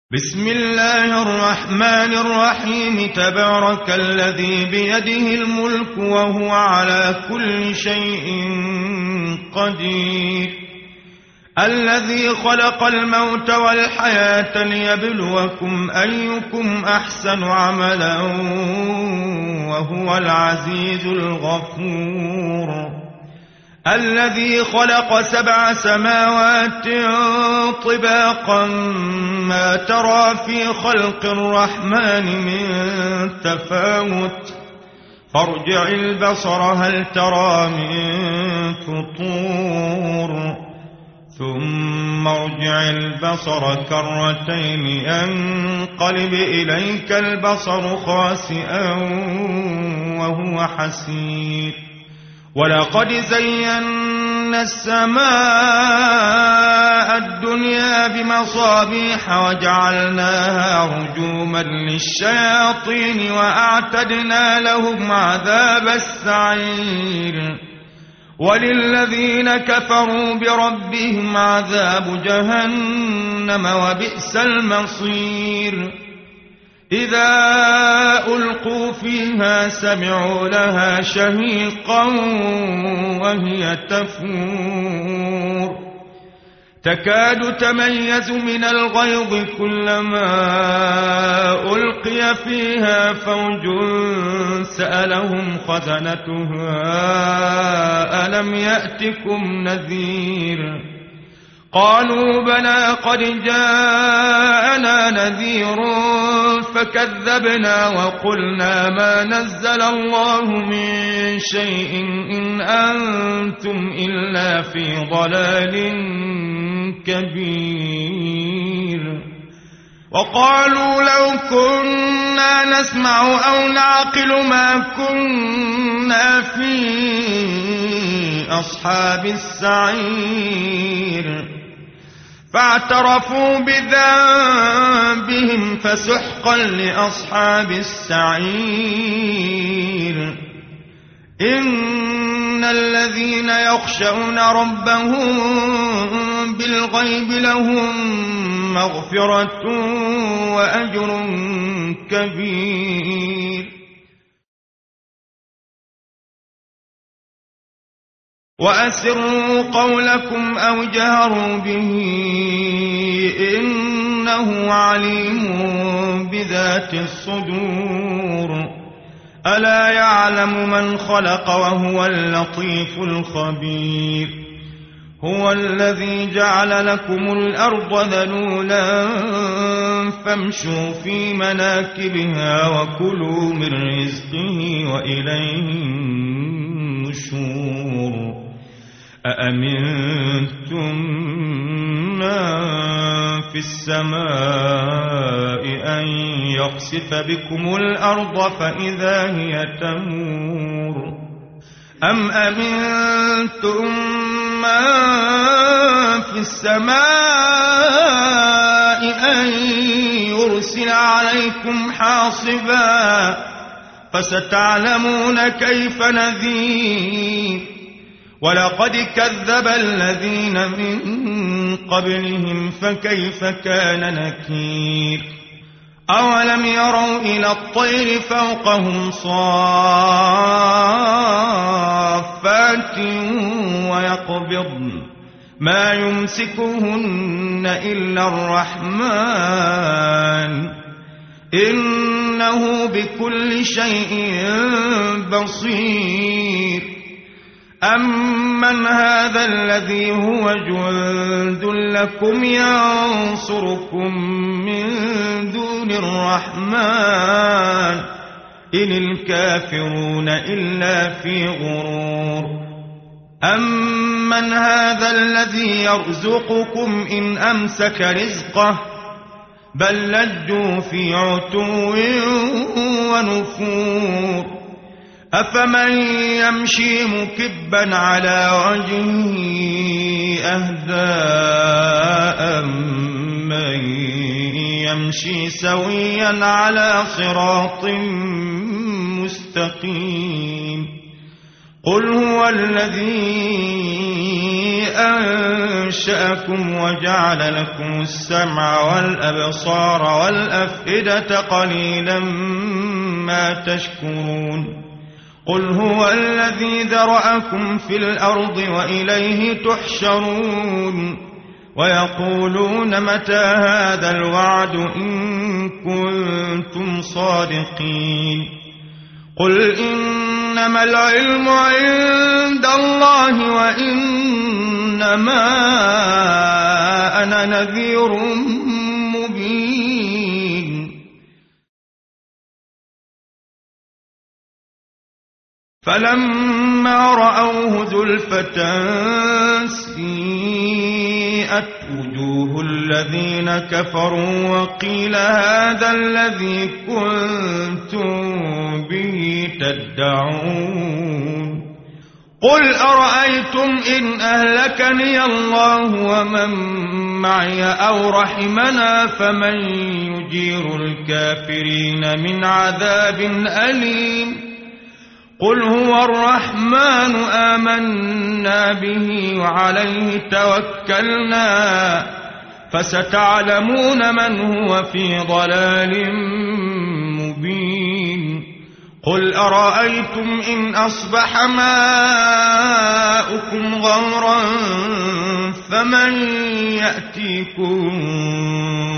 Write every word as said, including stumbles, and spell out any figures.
بسم الله الرحمن الرحيم تبارك الذي بيده الملك وهو على كل شيء قدير الذي خلق الموت والحياة ليبلوكم أيكم أحسن عملا وهو العزيز الغفور الذي خلق سبع سماوات طباقا ما ترى في خلق الرحمن من تفاوت فارجع البصر هل ترى من فطور ثم ارجع البصر كرتين ينقلب إليك البصر خاسئا وهو حسير ولقد زينا السماء الدنيا بمصابيح وجعلناها رجوما للشياطين وأعتدنا لهم عذاب السعير وللذين كفروا بربهم عذاب جهنم وبئس المصير إذا ألقوا فيها سمعوا لها شهيقا وهي تفور تكاد تميز من الغيظ كلما ألقي فيها فوج سألهم خزنتها ألم يأتكم نذير قالوا بلى قد جاءنا نذير فكذبنا وقلنا ما نزل الله من شيء إن أنتم إلا في ضلال كبير وقالوا لو كنا نسمع أو نعقل ما كنا في أصحاب السعير فاعترفوا بذنبهم فسحقا لأصحاب السعير إن الذين يخشون ربهم بالغيب لهم مغفرة وأجر كبير وأسروا قولكم أو جهروا به إنه عليم بذات الصدور ألا يعلم من خلق وهو اللطيف الخبير هو الذي جعل لكم الأرض ذلولا فامشوا في مناكبها وكلوا من رزقه وإليه النشور أأمنتم من في السماء أن يخسف بكم الأرض فإذا هي تمور أم أمنتم من في السماء أن يرسل عليكم حاصبا فستعلمون كيف نذير ولقد كذب الذين من قبلهم فكيف كان نكير أولم يروا إلى الطير فوقهم صافات ويقبضن ما يمسكهن إلا الرحمن إنه بكل شيء بصير أمن هذا الذي هو جند لكم ينصركم من دون الرحمن إن الكافرون إلا في غرور أمن هذا الذي يرزقكم إن أمسك رزقه بل لجوا في عتو ونفور أفمن يمشي مكبا على وجهه أهدى أمن يمشي سويا على صراط مستقيم قل هو الذي أنشأكم وجعل لكم السمع والأبصار والأفئدة قليلا ما تشكرون قل هو الذي ذرأكم في الأرض وإليه تحشرون ويقولون متى هذا الوعد إن كنتم صادقين قل إنما العلم عند الله وإنما أنا نذير مبين فلما رأوه زلفة سيئت وجوه الذين كفروا وقيل هذا الذي كنتم به تدعون قل أرأيتم إن أهلكني الله ومن معي أو رحمنا فمن يجير الكافرين من عذاب أليم قل هو الرحمن آمنا به وعليه توكلنا فستعلمون من هو في ضلال مبين قل أرأيتم إن أصبح ماؤكم غورا فمن يأتيكم